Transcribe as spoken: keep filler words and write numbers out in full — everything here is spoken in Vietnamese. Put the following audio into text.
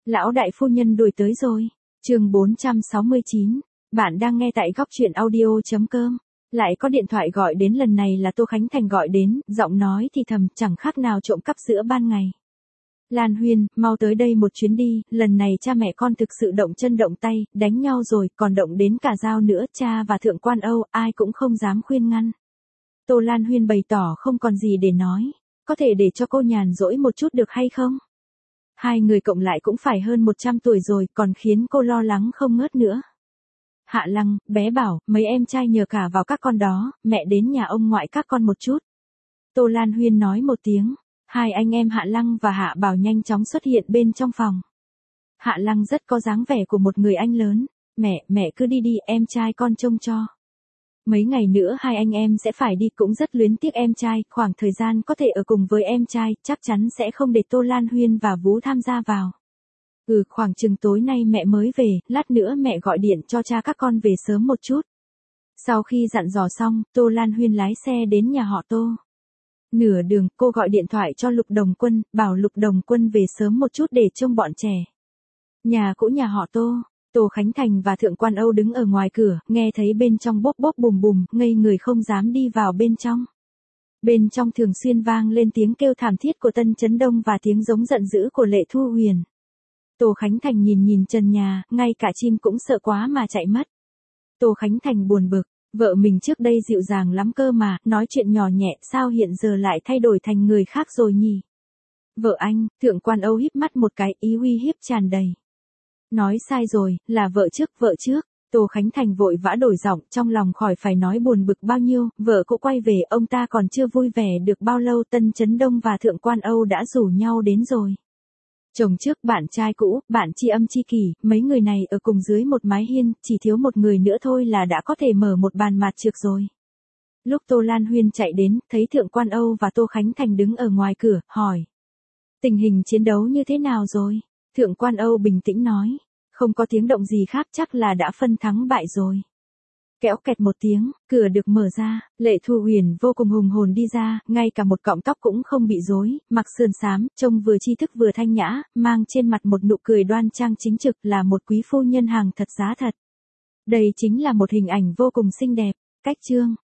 Lão đại phu nhân đuổi tới rồi. Chương bốn trăm sáu mươi chín. Bạn đang nghe tại góc truyện audio chấm com. Lại có điện thoại gọi đến, lần này là Tô Khánh Thành gọi đến, giọng nói thì thầm, chẳng khác nào trộm cắp giữa ban ngày. Lan Huyên, mau tới đây một chuyến đi, lần này cha mẹ con thực sự động chân động tay, đánh nhau rồi, còn động đến cả dao nữa, cha và thượng quan Âu, ai cũng không dám khuyên ngăn. Tô Lan Huyên bày tỏ không còn gì để nói, có thể để cho cô nhàn rỗi một chút được hay không? Hai người cộng lại cũng phải hơn một trăm tuổi rồi, còn khiến cô lo lắng không ngớt nữa. Hạ Lăng, bé bảo, mấy em trai nhờ cả vào các con đó, mẹ đến nhà ông ngoại các con một chút. Tô Lan Huyên nói một tiếng, hai anh em Hạ Lăng và Hạ Bảo nhanh chóng xuất hiện bên trong phòng. Hạ Lăng rất có dáng vẻ của một người anh lớn, mẹ, mẹ cứ đi đi, em trai con trông cho. Mấy ngày nữa hai anh em sẽ phải đi, cũng rất luyến tiếc em trai, khoảng thời gian có thể ở cùng với em trai, chắc chắn sẽ không để Tô Lan Huyên và Vú tham gia vào. Ừ, khoảng chừng tối nay mẹ mới về, lát nữa mẹ gọi điện cho cha các con về sớm một chút. Sau khi dặn dò xong, Tô Lan Huyên lái xe đến nhà họ Tô. Nửa đường, cô gọi điện thoại cho Lục Đồng Quân, bảo Lục Đồng Quân về sớm một chút để trông bọn trẻ. Nhà cũ nhà họ Tô, Tô Khánh Thành và Thượng quan Âu đứng ở ngoài cửa, nghe thấy bên trong bốp bốp bùm bùm, ngây người không dám đi vào bên trong. Bên trong thường xuyên vang lên tiếng kêu thảm thiết của Tân Chấn Đông và tiếng giống giận dữ của Lệ Thu Huyền. Tô Khánh Thành nhìn nhìn trần nhà, ngay cả chim cũng sợ quá mà chạy mất. Tô Khánh Thành buồn bực, vợ mình trước đây dịu dàng lắm cơ mà, nói chuyện nhỏ nhẹ, sao hiện giờ lại thay đổi thành người khác rồi nhỉ? Vợ anh, Thượng quan Âu híp mắt một cái, ý uy hiếp tràn đầy. Nói sai rồi, là vợ trước, vợ trước. Tô Khánh Thành vội vã đổi giọng, trong lòng khỏi phải nói buồn bực bao nhiêu, vợ cũng quay về, ông ta còn chưa vui vẻ được bao lâu, Tân Chấn Đông và Thượng quan Âu đã rủ nhau đến rồi. Chồng trước, bạn trai cũ, bạn tri âm tri kỷ, mấy người này ở cùng dưới một mái hiên, chỉ thiếu một người nữa thôi là đã có thể mở một bàn mạt trược rồi. Lúc Tô Lan Huyên chạy đến, thấy Thượng quan Âu và Tô Khánh Thành đứng ở ngoài cửa, hỏi. Tình hình chiến đấu như thế nào rồi? Thượng quan Âu bình tĩnh nói. Không có tiếng động gì khác, chắc là đã phân thắng bại rồi. Kéo kẹt một tiếng, cửa được mở ra, Lệ Thu Huyền vô cùng hùng hồn đi ra, ngay cả một cọng tóc cũng không bị rối, mặc sườn xám, trông vừa tri thức vừa thanh nhã, mang trên mặt một nụ cười đoan trang chính trực, là một quý phu nhân hàng thật giá thật. Đây chính là một hình ảnh vô cùng xinh đẹp. Cách chương